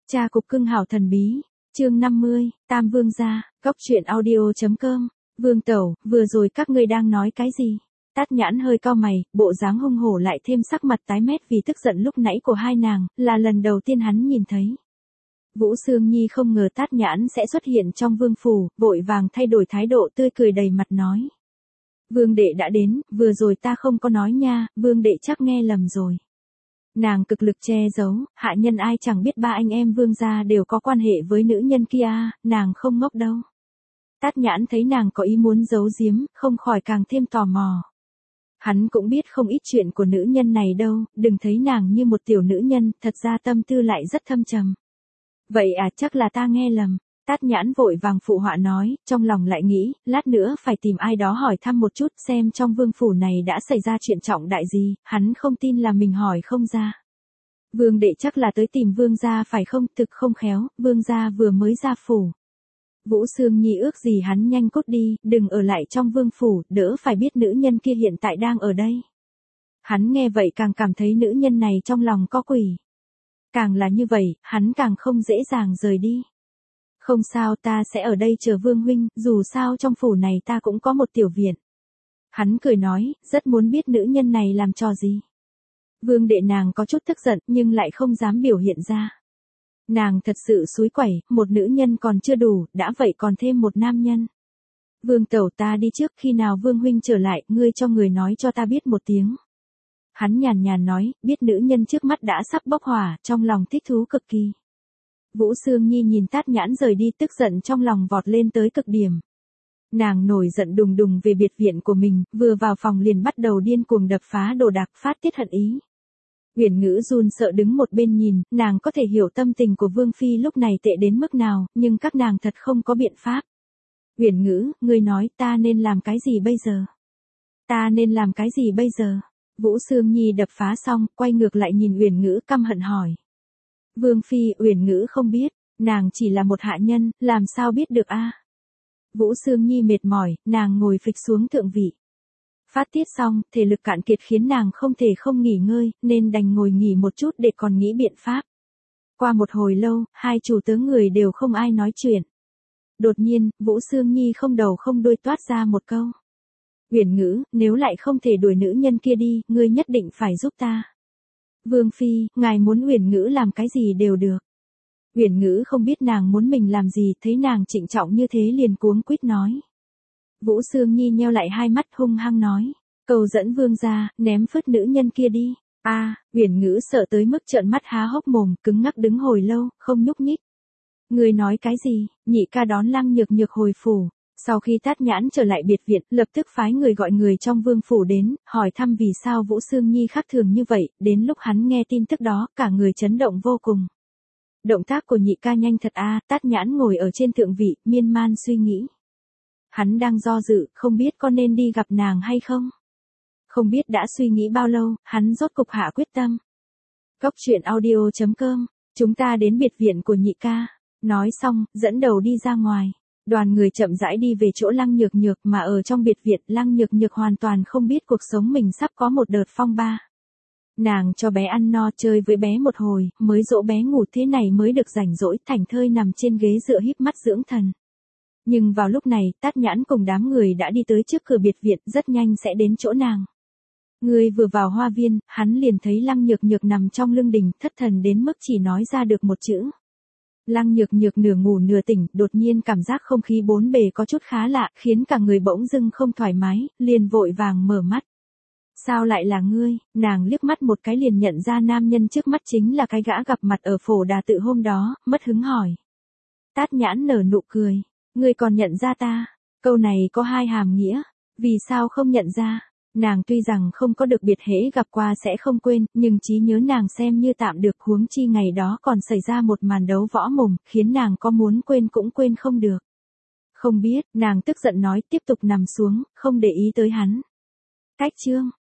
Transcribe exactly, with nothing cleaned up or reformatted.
Cha cục cưng hảo thần bí, chương năm mươi, Tam Vương gia, góc truyện audio.com, Vương Tẩu, vừa rồi các ngươi đang nói cái gì? Tát Nhãn hơi cau mày, bộ dáng hung hổ lại thêm sắc mặt tái mét vì tức giận lúc nãy của hai nàng, là lần đầu tiên hắn nhìn thấy. Vũ Sương Nhi không ngờ Tát Nhãn sẽ xuất hiện trong vương phủ, vội vàng thay đổi thái độ tươi cười đầy mặt nói. Vương đệ đã đến, vừa rồi ta không có nói nha, vương đệ chắc nghe lầm rồi. Nàng cực lực che giấu, hạ nhân ai chẳng biết ba anh em vương gia đều có quan hệ với nữ nhân kia, nàng không ngốc đâu. Tát Nhãn thấy nàng có ý muốn giấu giếm, không khỏi càng thêm tò mò. Hắn cũng biết không ít chuyện của nữ nhân này đâu, đừng thấy nàng như một tiểu nữ nhân, thật ra tâm tư lại rất thâm trầm. Vậy à, chắc là ta nghe lầm. Tát Nhãn vội vàng phụ họa nói, trong lòng lại nghĩ, lát nữa phải tìm ai đó hỏi thăm một chút xem trong vương phủ này đã xảy ra chuyện trọng đại gì, hắn không tin là mình hỏi không ra. Vương đệ chắc là tới tìm vương gia phải không, thực không khéo, vương gia vừa mới ra phủ. Vũ Sương Nhi ước gì hắn nhanh cút đi, đừng ở lại trong vương phủ, đỡ phải biết nữ nhân kia hiện tại đang ở đây. Hắn nghe vậy càng cảm thấy nữ nhân này trong lòng có quỷ. Càng là như vậy, hắn càng không dễ dàng rời đi. Không sao, ta sẽ ở đây chờ vương huynh, dù sao trong phủ này ta cũng có một tiểu viện. Hắn cười nói, rất muốn biết nữ nhân này làm trò gì. Vương đệ nàng có chút tức giận, nhưng lại không dám biểu hiện ra. Nàng thật sự xúi quẩy, một nữ nhân còn chưa đủ, đã vậy còn thêm một nam nhân. Vương tẩu, ta đi trước, khi nào vương huynh trở lại, ngươi cho người nói cho ta biết một tiếng. Hắn nhàn nhàn nói, biết nữ nhân trước mắt đã sắp bốc hỏa, trong lòng thích thú cực kỳ. Vũ Sương Nhi nhìn Tát Nhãn rời đi, tức giận trong lòng vọt lên tới cực điểm. Nàng nổi giận đùng đùng về biệt viện của mình, vừa vào phòng liền bắt đầu điên cuồng đập phá đồ đạc, phát tiết hận ý. Uyển Ngữ run sợ đứng một bên nhìn, nàng có thể hiểu tâm tình của Vương Phi lúc này tệ đến mức nào, nhưng các nàng thật không có biện pháp. Uyển Ngữ, ngươi nói ta nên làm cái gì bây giờ? Ta nên làm cái gì bây giờ? Vũ Sương Nhi đập phá xong, quay ngược lại nhìn Uyển Ngữ căm hận hỏi. Vương Phi, Uyển Ngữ không biết, nàng chỉ là một hạ nhân, làm sao biết được a? Vũ Sương Nhi mệt mỏi, nàng ngồi phịch xuống thượng vị. Phát tiết xong, thể lực cạn kiệt khiến nàng không thể không nghỉ ngơi, nên đành ngồi nghỉ một chút để còn nghĩ biện pháp. Qua một hồi lâu, hai chủ tớ người đều không ai nói chuyện. Đột nhiên, Vũ Sương Nhi không đầu không đuôi toát ra một câu. Uyển Ngữ, nếu lại không thể đuổi nữ nhân kia đi, ngươi nhất định phải giúp ta. Vương Phi, ngài muốn Uyển Ngữ làm cái gì đều được. Uyển Ngữ không biết nàng muốn mình làm gì, thấy nàng trịnh trọng như thế liền cuống quýt nói. Vũ Sương Nhi nheo lại hai mắt hung hăng nói, cầu dẫn vương gia, ném phứt nữ nhân kia đi. A, à, Uyển Ngữ sợ tới mức trợn mắt há hốc mồm, cứng ngắc đứng hồi lâu, không nhúc nhích. Người nói cái gì? Nhị ca đón Lăng Nhược Nhược hồi phủ. Sau khi Tát Nhãn trở lại biệt viện, lập tức phái người gọi người trong vương phủ đến, hỏi thăm vì sao Vũ Sương Nhi khác thường như vậy, đến lúc hắn nghe tin tức đó, cả người chấn động vô cùng. Động tác của nhị ca nhanh thật a, à, Tát Nhãn ngồi ở trên thượng vị, miên man suy nghĩ. Hắn đang do dự, không biết có nên đi gặp nàng hay không. Không biết đã suy nghĩ bao lâu, hắn rốt cục hạ quyết tâm. Góc truyện audio.com, chúng ta đến biệt viện của nhị ca. Nói xong, dẫn đầu đi ra ngoài. Đoàn người chậm rãi đi về chỗ Lăng Nhược Nhược, mà ở trong biệt viện, Lăng Nhược Nhược hoàn toàn không biết cuộc sống mình sắp có một đợt phong ba. Nàng cho bé ăn no, chơi với bé một hồi, mới dỗ bé ngủ, thế này mới được rảnh rỗi, thảnh thơi nằm trên ghế dựa híp mắt dưỡng thần. Nhưng vào lúc này, Tát Nhãn cùng đám người đã đi tới trước cửa biệt viện, rất nhanh sẽ đến chỗ nàng. Người vừa vào hoa viên, hắn liền thấy Lăng Nhược Nhược nằm trong lưng đình, thất thần đến mức chỉ nói ra được một chữ. Lăng Nhược Nhược nửa ngủ nửa tỉnh, đột nhiên cảm giác không khí bốn bề có chút khá lạ, khiến cả người bỗng dưng không thoải mái, liền vội vàng mở mắt. Sao lại là ngươi? Nàng liếc mắt một cái liền nhận ra nam nhân trước mắt chính là cái gã gặp mặt ở phổ đà tự hôm đó, mất hứng hỏi. Tát Nhãn nở nụ cười. Ngươi còn nhận ra ta? Câu này có hai hàm nghĩa. Vì sao không nhận ra? Nàng tuy rằng không có được biệt hễ gặp qua sẽ không quên, nhưng trí nhớ nàng xem như tạm được, huống chi ngày đó còn xảy ra một màn đấu võ mồm, khiến nàng có muốn quên cũng quên không được. Không biết, nàng tức giận nói, tiếp tục nằm xuống, không để ý tới hắn. Cách chương.